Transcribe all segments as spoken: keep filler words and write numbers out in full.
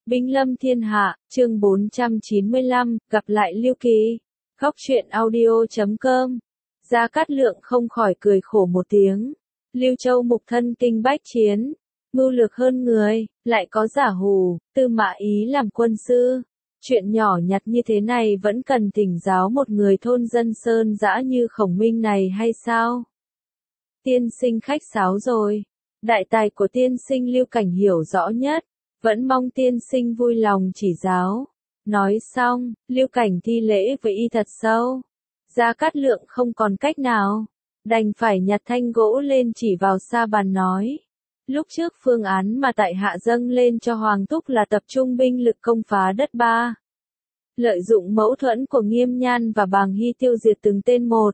Binh lâm thiên hạ, chương bốn trăm chín mươi lăm, gặp lại Lưu Kỳ. Góc truyện audio chấm com. Gia Cát Lượng không khỏi cười khổ một tiếng. Lưu Châu mục thân kinh bách chiến, mưu lược hơn người, lại có giả hù, Tư Mã Ý làm quân sư. Chuyện nhỏ nhặt như thế này vẫn cần thỉnh giáo một người thôn dân sơn dã như Khổng Minh này hay sao? Tiên sinh khách sáo rồi. Đại tài của tiên sinh Lưu Cảnh hiểu rõ nhất, vẫn mong tiên sinh vui lòng chỉ giáo. Nói xong, Lưu Cảnh thi lễ với y thật sâu. Gia Cát Lượng không còn cách nào, đành phải nhặt thanh gỗ lên chỉ vào sa bàn nói. Lúc trước phương án mà tại hạ dâng lên cho Hoàng Thúc là tập trung binh lực công phá đất Ba. Lợi dụng mâu thuẫn của Nghiêm Nhan và Bàng Hy tiêu diệt từng tên một.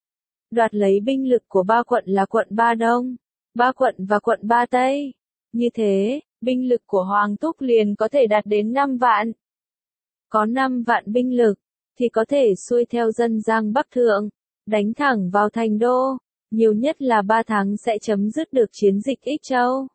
Đoạt lấy binh lực của ba quận là quận Ba Đông, ba quận và quận Ba Tây. Như thế, binh lực của Hoàng Thúc liền có thể đạt đến năm vạn. Có năm vạn binh lực, thì có thể xuôi theo dân Giang Bắc Thượng, đánh thẳng vào thành đô, nhiều nhất là ba tháng sẽ chấm dứt được chiến dịch Ích Châu.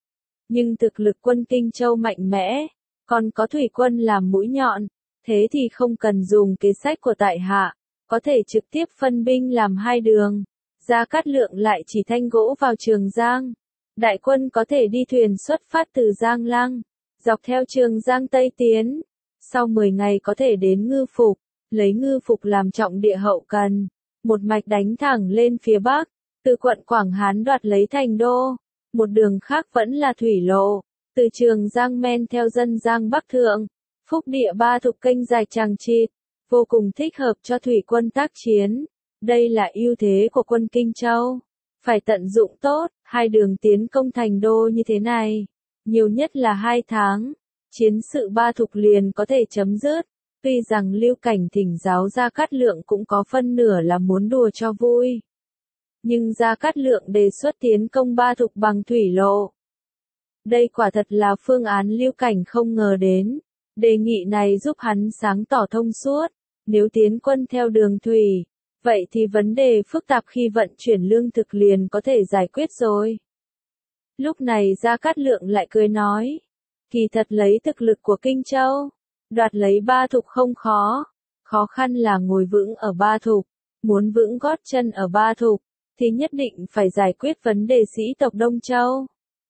Nhưng thực lực quân Kinh Châu mạnh mẽ, còn có thủy quân làm mũi nhọn, thế thì không cần dùng kế sách của tại hạ, có thể trực tiếp phân binh làm hai đường. Gia Cát Lượng lại chỉ thanh gỗ vào Trường Giang. Đại quân có thể đi thuyền xuất phát từ Giang Lăng, dọc theo Trường Giang Tây tiến. Sau mười ngày có thể đến Ngư Phục, lấy Ngư Phục làm trọng địa hậu cần, một mạch đánh thẳng lên phía Bắc, từ quận Quảng Hán đoạt lấy thành đô. Một đường khác vẫn là thủy lộ, từ Trường Giang men theo dân Giang Bắc Thượng, phúc địa ba thục kênh dài chằng chịt, vô cùng thích hợp cho thủy quân tác chiến. Đây là ưu thế của quân Kinh Châu, phải tận dụng tốt. Hai đường tiến công thành đô như thế này, nhiều nhất là hai tháng, chiến sự ba thục liền có thể chấm dứt. Tuy rằng Lưu Cảnh thỉnh giáo Gia Cát Lượng cũng có phân nửa là muốn đùa cho vui, nhưng Gia Cát Lượng đề xuất tiến công ba thục bằng thủy lộ. Đây quả thật là phương án Lưu Cảnh không ngờ đến. Đề nghị này giúp hắn sáng tỏ thông suốt. Nếu tiến quân theo đường thủy, vậy thì vấn đề phức tạp khi vận chuyển lương thực liền có thể giải quyết rồi. Lúc này Gia Cát Lượng lại cười nói, kỳ thật lấy thực lực của Kinh Châu, đoạt lấy ba thục không khó, khó khăn là ngồi vững ở ba thục. Muốn vững gót chân ở ba thục, thì nhất định phải giải quyết vấn đề sĩ tộc Đông Châu.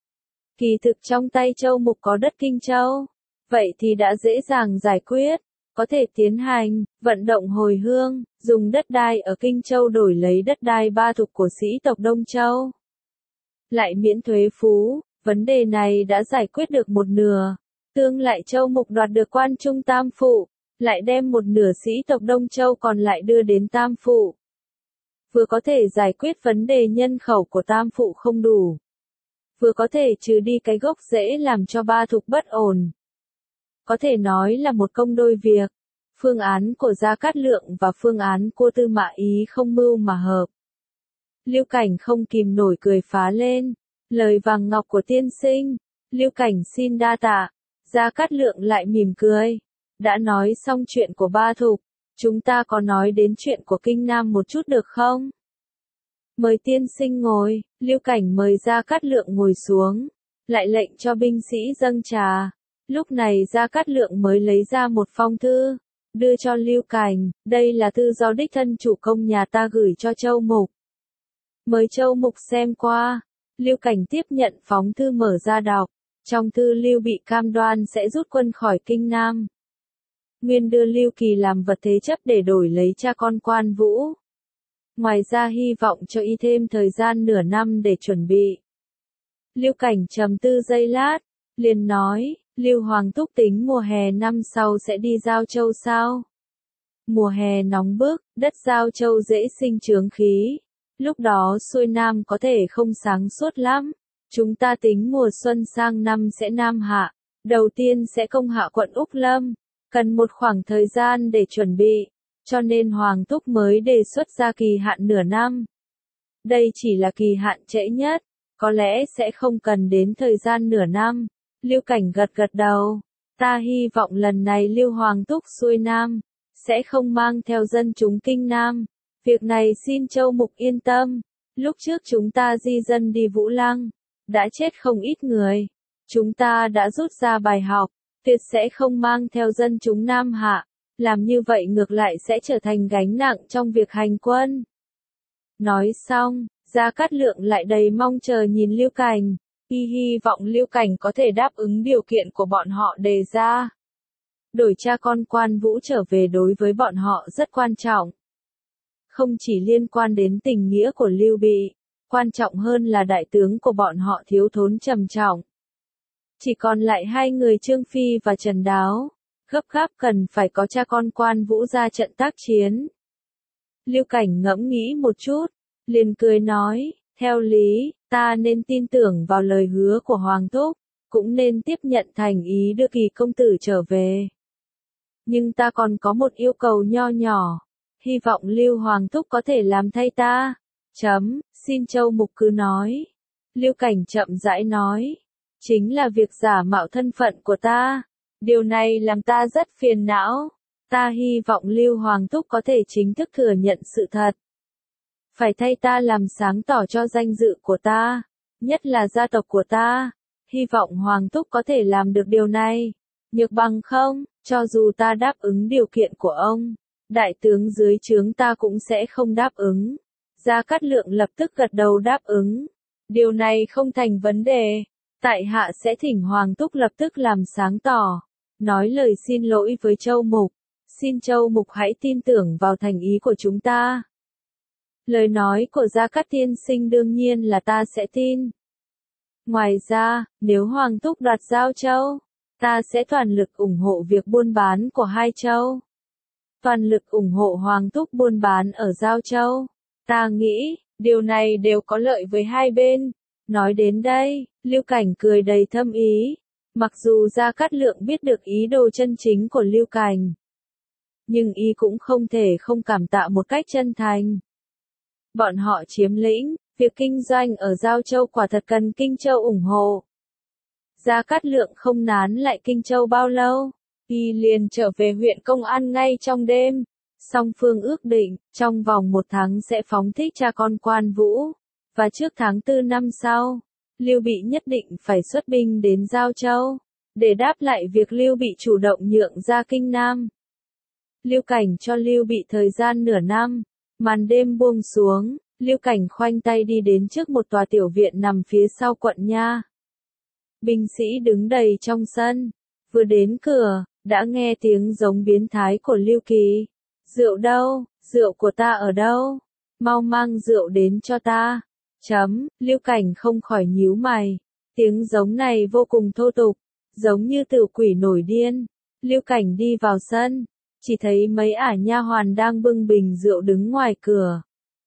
Kỳ thực trong tay Châu Mục có đất Kinh Châu, vậy thì đã dễ dàng giải quyết, có thể tiến hành, vận động hồi hương, dùng đất đai ở Kinh Châu đổi lấy đất đai ba thục của sĩ tộc Đông Châu. Lại miễn thuế phú, vấn đề này đã giải quyết được một nửa. Tương lại Châu Mục đoạt được Quan Trung Tam Phụ, lại đem một nửa sĩ tộc Đông Châu còn lại đưa đến Tam Phụ. Vừa có thể giải quyết vấn đề nhân khẩu của Tam Phụ không đủ, vừa có thể trừ đi cái gốc rễ làm cho ba thục bất ổn. Có thể nói là một công đôi việc. Phương án của Gia Cát Lượng và phương án của Tư Mã Ý không mưu mà hợp. Lưu Cảnh không kìm nổi cười phá lên. Lời vàng ngọc của tiên sinh, Lưu Cảnh xin đa tạ. Gia Cát Lượng lại mỉm cười. Đã nói xong chuyện của ba thục, chúng ta có nói đến chuyện của Kinh Nam một chút được không? Mời tiên sinh ngồi. Lưu Cảnh mời Gia Cát Lượng ngồi xuống, lại lệnh cho binh sĩ dâng trà. Lúc này Gia Cát Lượng mới lấy ra một phong thư, đưa cho Lưu Cảnh. Đây là thư do đích thân chủ công nhà ta gửi cho Châu Mục. Mời Châu Mục xem qua. Lưu Cảnh tiếp nhận phóng thư mở ra đọc. Trong thư Lưu Bị cam đoan sẽ rút quân khỏi Kinh Nam. Nguyên đưa Lưu Kỳ làm vật thế chấp để đổi lấy cha con Quan Vũ. Ngoài ra hy vọng cho y thêm thời gian nửa năm để chuẩn bị. Lưu Cảnh trầm tư giây lát, liền nói, Lưu Hoàng Thúc tính mùa hè năm sau sẽ đi Giao Châu sao? Mùa hè nóng bức, đất Giao Châu dễ sinh chướng khí. Lúc đó xuôi Nam có thể không sáng suốt lắm. Chúng ta tính mùa xuân sang năm sẽ Nam hạ. Đầu tiên sẽ công hạ quận Úc Lâm. Cần một khoảng thời gian để chuẩn bị. Cho nên Hoàng Thúc mới đề xuất ra kỳ hạn nửa năm. Đây chỉ là kỳ hạn trễ nhất. Có lẽ sẽ không cần đến thời gian nửa năm. Lưu Cảnh gật gật đầu. Ta hy vọng lần này Lưu Hoàng Thúc xuôi Nam, sẽ không mang theo dân chúng Kinh Nam. Việc này xin Châu Mục yên tâm. Lúc trước chúng ta di dân đi Vũ Lăng, đã chết không ít người. Chúng ta đã rút ra bài học. tuyệt sẽ không mang theo dân chúng Nam Hạ, làm như vậy ngược lại sẽ trở thành gánh nặng trong việc hành quân. Nói xong, Gia Cát Lượng lại đầy mong chờ nhìn Lưu Cảnh, y hy vọng Lưu Cảnh có thể đáp ứng điều kiện của bọn họ đề ra. Đổi cha con Quan Vũ trở về đối với bọn họ rất quan trọng. Không chỉ liên quan đến tình nghĩa của Lưu Bị, quan trọng hơn là đại tướng của bọn họ thiếu thốn trầm trọng. Chỉ còn lại hai người Trương Phi và Trần Đáo, gấp gáp cần phải có cha con Quan Vũ ra trận tác chiến. Lưu Cảnh ngẫm nghĩ một chút, liền cười nói, theo lý, ta nên tin tưởng vào lời hứa của Hoàng Thúc, cũng nên tiếp nhận thành ý đưa Kỳ công tử trở về. Nhưng ta còn có một yêu cầu nho nhỏ, hy vọng Lưu Hoàng Thúc có thể làm thay ta. Chấm, xin Châu Mục cứ nói. Lưu Cảnh chậm rãi nói, chính là việc giả mạo thân phận của ta. Điều này làm ta rất phiền não. Ta hy vọng Lưu Hoàng Thúc có thể chính thức thừa nhận sự thật. Phải thay ta làm sáng tỏ cho danh dự của ta, nhất là gia tộc của ta. Hy vọng Hoàng Thúc có thể làm được điều này. Nhược bằng không, cho dù ta đáp ứng điều kiện của ông, đại tướng dưới trướng ta cũng sẽ không đáp ứng. Gia Cát Lượng lập tức gật đầu đáp ứng. Điều này không thành vấn đề. Tại hạ sẽ thỉnh Hoàng Thúc lập tức làm sáng tỏ. Nói lời xin lỗi với Châu Mục. Xin Châu Mục hãy tin tưởng vào thành ý của chúng ta. Lời nói của Gia Cát tiên sinh đương nhiên là ta sẽ tin. Ngoài ra, nếu Hoàng Thúc đoạt Giao Châu, ta sẽ toàn lực ủng hộ việc buôn bán của hai châu. Toàn lực ủng hộ Hoàng Thúc buôn bán ở Giao Châu. Ta nghĩ, điều này đều có lợi với hai bên. Nói đến đây, Lưu Cảnh cười đầy thâm ý. Mặc dù Gia Cát Lượng biết được ý đồ chân chính của Lưu Cảnh, nhưng y cũng không thể không cảm tạ một cách chân thành. Bọn họ chiếm lĩnh, việc kinh doanh ở Giao Châu quả thật cần Kinh Châu ủng hộ. Gia Cát Lượng không nán lại Kinh Châu bao lâu, y liền trở về huyện Công An ngay trong đêm. Song phương ước định, trong vòng một tháng sẽ phóng thích cha con Quan Vũ, và trước tháng tư năm sau, Lưu Bị nhất định phải xuất binh đến Giao Châu, để đáp lại việc Lưu Bị chủ động nhượng ra Kinh Nam. Lưu Cảnh cho Lưu Bị thời gian nửa năm, màn đêm buông xuống, Lưu Cảnh khoanh tay đi đến trước một tòa tiểu viện nằm phía sau quận Nha. Binh sĩ đứng đầy trong sân, vừa đến cửa, đã nghe tiếng giống biến thái của Lưu Kỳ. Rượu đâu, rượu của ta ở đâu? Mau mang rượu đến cho ta. Chấm, Lưu Cảnh không khỏi nhíu mày. Tiếng giống này vô cùng thô tục, giống như tử quỷ nổi điên. Lưu Cảnh đi vào sân, chỉ thấy mấy ả nha hoàn đang bưng bình rượu đứng ngoài cửa.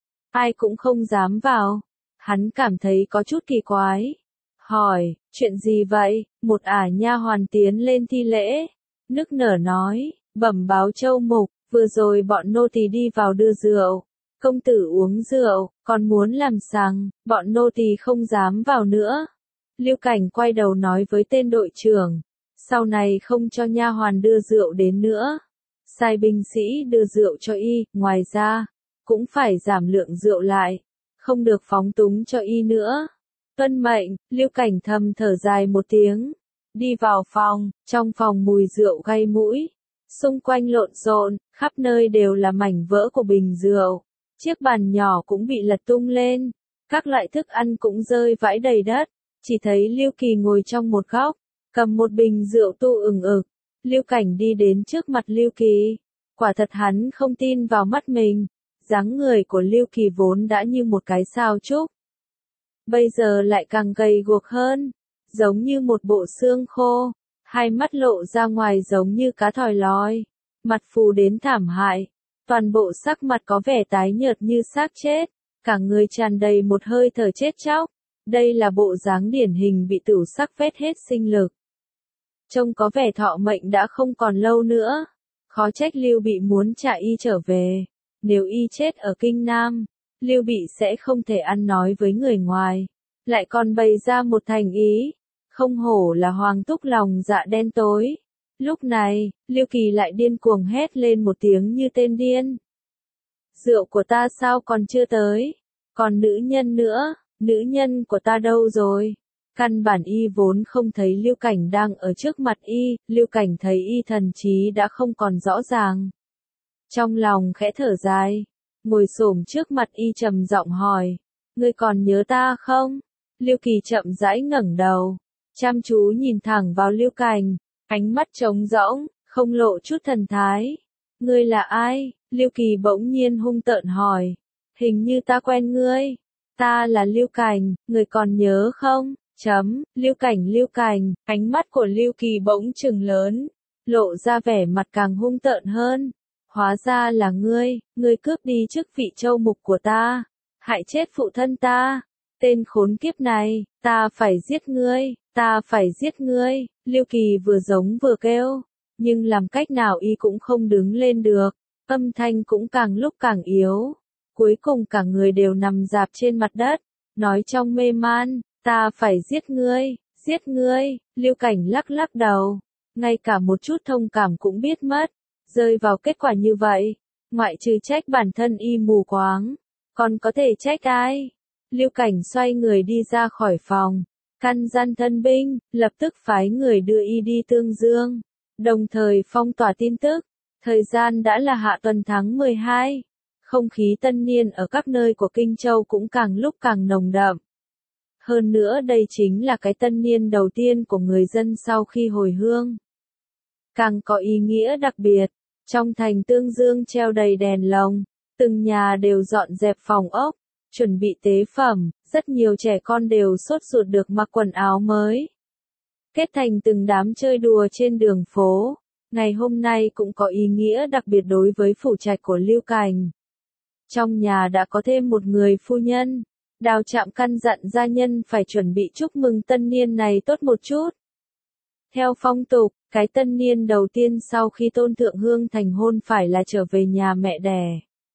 Ai cũng không dám vào. Hắn cảm thấy có chút kỳ quái. Hỏi, chuyện gì vậy? Một ả nha hoàn tiến lên thi lễ, nức nở nói, bẩm báo Châu Mục, vừa rồi bọn nô tỳ đi vào đưa rượu. Công tử uống rượu, còn muốn làm sằng, bọn nô tỳ không dám vào nữa. Lưu Cảnh quay đầu nói với tên đội trưởng, sau này không cho nha hoàn đưa rượu đến nữa. Sai binh sĩ đưa rượu cho y, ngoài ra, cũng phải giảm lượng rượu lại, không được phóng túng cho y nữa. Tuân mệnh, Lưu Cảnh thầm thở dài một tiếng, đi vào phòng, trong phòng mùi rượu gây mũi, xung quanh lộn xộn, khắp nơi đều là mảnh vỡ của bình rượu, chiếc bàn nhỏ cũng bị lật tung lên, các loại thức ăn cũng rơi vãi đầy đất, chỉ thấy Lưu Kỳ ngồi trong một góc, cầm một bình rượu tu ừng ực. Lưu Cảnh đi đến trước mặt Lưu Kỳ, quả thật hắn không tin vào mắt mình, dáng người của Lưu Kỳ vốn đã như một cái sao trúc, bây giờ lại càng gầy guộc hơn, giống như một bộ xương khô, hai mắt lộ ra ngoài giống như cá thòi lòi, mặt phù đến thảm hại, toàn bộ sắc mặt có vẻ tái nhợt như xác chết, cả người tràn đầy một hơi thở chết chóc, đây là bộ dáng điển hình bị tửu sắc vét hết sinh lực. Trông có vẻ thọ mệnh đã không còn lâu nữa, khó trách Lưu Bị muốn trả y trở về, nếu y chết ở Kinh Nam, Lưu Bị sẽ không thể ăn nói với người ngoài, lại còn bày ra một thành ý, không hổ là Hoàng Thúc lòng dạ đen tối. Lúc này, Lưu Kỳ lại điên cuồng hét lên một tiếng như tên điên. Rượu của ta sao còn chưa tới? Còn nữ nhân nữa, nữ nhân của ta đâu rồi? Căn bản y vốn không thấy Lưu Cảnh đang ở trước mặt y, Lưu Cảnh thấy y thần trí đã không còn rõ ràng. Trong lòng khẽ thở dài, ngồi xổm trước mặt y trầm giọng hỏi, ngươi còn nhớ ta không? Lưu Kỳ chậm rãi ngẩng đầu, chăm chú nhìn thẳng vào Lưu Cảnh, ánh mắt trống rỗng, không lộ chút thần thái. Ngươi là ai? Lưu Kỳ bỗng nhiên hung tợn hỏi. Hình như ta quen ngươi. Ta là Lưu Cảnh, ngươi còn nhớ không? Chấm, Lưu Cảnh Lưu Cảnh, ánh mắt của Lưu Kỳ bỗng trừng lớn, lộ ra vẻ mặt càng hung tợn hơn. Hóa ra là ngươi, ngươi cướp đi chức vị châu mục của ta, hại chết phụ thân ta. Tên khốn kiếp này, ta phải giết ngươi, ta phải giết ngươi. Lưu Kỳ vừa giống vừa kêu, nhưng làm cách nào y cũng không đứng lên được, âm thanh cũng càng lúc càng yếu. Cuối cùng cả người đều nằm rạp trên mặt đất, nói trong mê man, ta phải giết ngươi, giết ngươi. Lưu Cảnh lắc lắc đầu, ngay cả một chút thông cảm cũng biết mất, rơi vào kết quả như vậy, ngoại trừ trách bản thân y mù quáng, còn có thể trách ai? Lưu Cảnh xoay người đi ra khỏi phòng, căn gian thân binh, lập tức phái người đưa y đi Tương Dương, đồng thời phong tỏa tin tức. Thời gian đã là hạ tuần tháng mười hai, không khí tân niên ở các nơi của Kinh Châu cũng càng lúc càng nồng đậm. Hơn nữa đây chính là cái tân niên đầu tiên của người dân sau khi hồi hương. Càng có ý nghĩa đặc biệt, trong thành Tương Dương treo đầy đèn lồng, từng nhà đều dọn dẹp phòng ốc, chuẩn bị tế phẩm, rất nhiều trẻ con đều sốt ruột được mặc quần áo mới. Kết thành từng đám chơi đùa trên đường phố, ngày hôm nay cũng có ý nghĩa đặc biệt đối với phủ trạch của Lưu Cảnh. Trong nhà đã có thêm một người phu nhân, Đào Trạm căn dặn gia nhân phải chuẩn bị chúc mừng tân niên này tốt một chút. Theo phong tục, cái tân niên đầu tiên sau khi Tôn Thượng Hương thành hôn phải là trở về nhà mẹ đẻ.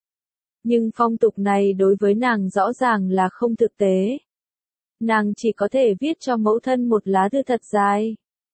Nhưng phong tục này đối với nàng rõ ràng là không thực tế. Nàng chỉ có thể viết cho mẫu thân một lá thư thật dài.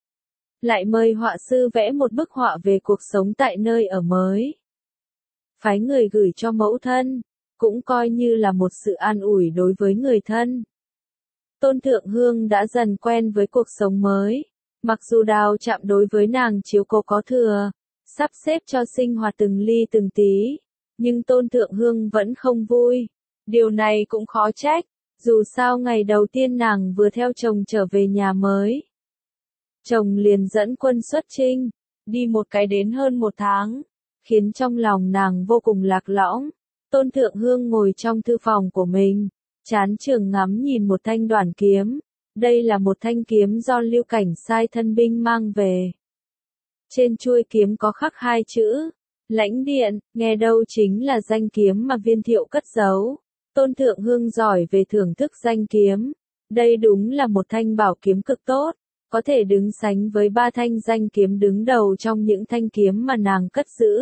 Lại mời họa sư vẽ một bức họa về cuộc sống tại nơi ở mới. Phái người gửi cho mẫu thân, cũng coi như là một sự an ủi đối với người thân. Tôn Thượng Hương đã dần quen với cuộc sống mới, mặc dù Đào Trạm đối với nàng chiếu cố có thừa, sắp xếp cho sinh hoạt từng ly từng tí, nhưng Tôn Thượng Hương vẫn không vui. Điều này cũng khó trách, dù sao ngày đầu tiên nàng vừa theo chồng trở về nhà mới. Chồng liền dẫn quân xuất chinh, đi một cái đến hơn một tháng, khiến trong lòng nàng vô cùng lạc lõng. Tôn Thượng Hương ngồi trong thư phòng của mình, chán trường ngắm nhìn một thanh đoản kiếm. Đây là một thanh kiếm do Lưu Cảnh sai thân binh mang về. Trên chuôi kiếm có khắc hai chữ, Lãnh Điện, nghe đâu chính là danh kiếm mà Viên Thiệu cất giấu. Tôn Thượng Hương giỏi về thưởng thức danh kiếm. Đây đúng là một thanh bảo kiếm cực tốt, có thể đứng sánh với ba thanh danh kiếm đứng đầu trong những thanh kiếm mà nàng cất giữ.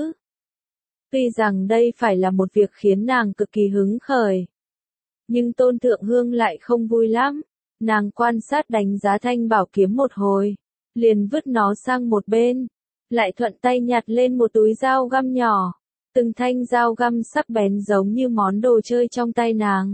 Tuy rằng đây phải là một việc khiến nàng cực kỳ hứng khởi, nhưng Tôn Thượng Hương lại không vui lắm. Nàng quan sát đánh giá thanh bảo kiếm một hồi, liền vứt nó sang một bên, lại thuận tay nhặt lên một túi dao găm nhỏ, từng thanh dao găm sắc bén giống như món đồ chơi trong tay nàng.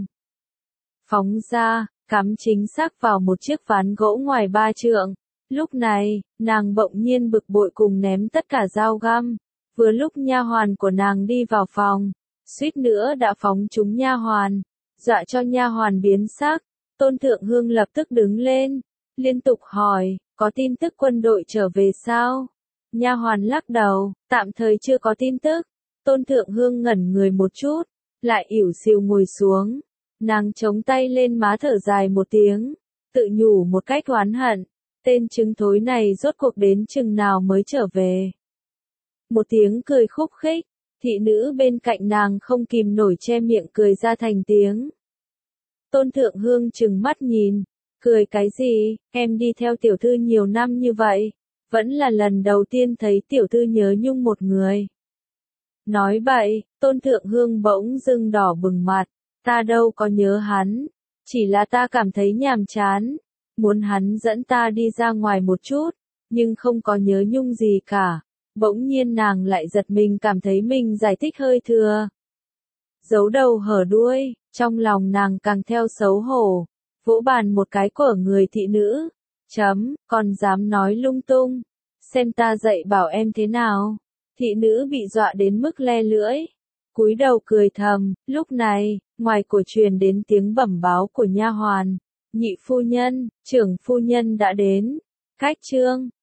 Phóng ra, cắm chính xác vào một chiếc ván gỗ ngoài ba trượng. Lúc này, nàng bỗng nhiên bực bội cùng ném tất cả dao găm. Vừa lúc nha hoàn của nàng đi vào phòng, suýt nữa đã phóng trúng nha hoàn, dọa cho nha hoàn biến sắc. Tôn Thượng Hương lập tức đứng lên, liên tục hỏi, có tin tức quân đội trở về sao? Nha hoàn lắc đầu, tạm thời chưa có tin tức. Tôn Thượng Hương ngẩn người một chút, lại ỉu xìu ngồi xuống. Nàng chống tay lên má thở dài một tiếng, tự nhủ một cách oán hận, tên trứng thối này rốt cuộc đến chừng nào mới trở về. Một tiếng cười khúc khích, thị nữ bên cạnh nàng không kìm nổi che miệng cười ra thành tiếng. Tôn Thượng Hương trừng mắt nhìn, cười cái gì, em đi theo tiểu thư nhiều năm như vậy, vẫn là lần đầu tiên thấy tiểu thư nhớ nhung một người. Nói bậy, Tôn Thượng Hương bỗng dưng đỏ bừng mặt, ta đâu có nhớ hắn, chỉ là ta cảm thấy nhàm chán, muốn hắn dẫn ta đi ra ngoài một chút, nhưng không có nhớ nhung gì cả. Bỗng nhiên nàng lại giật mình cảm thấy mình giải thích hơi thừa. Giấu đầu hở đuôi, trong lòng nàng càng theo xấu hổ, vỗ bàn một cái của người thị nữ. Chấm, còn dám nói lung tung. Xem ta dạy bảo em thế nào. Thị nữ bị dọa đến mức le lưỡi. Cúi đầu cười thầm, lúc này, ngoài cổ truyền đến tiếng bẩm báo của nha hoàn. Nhị phu nhân, trưởng phu nhân đã đến. Khách trương.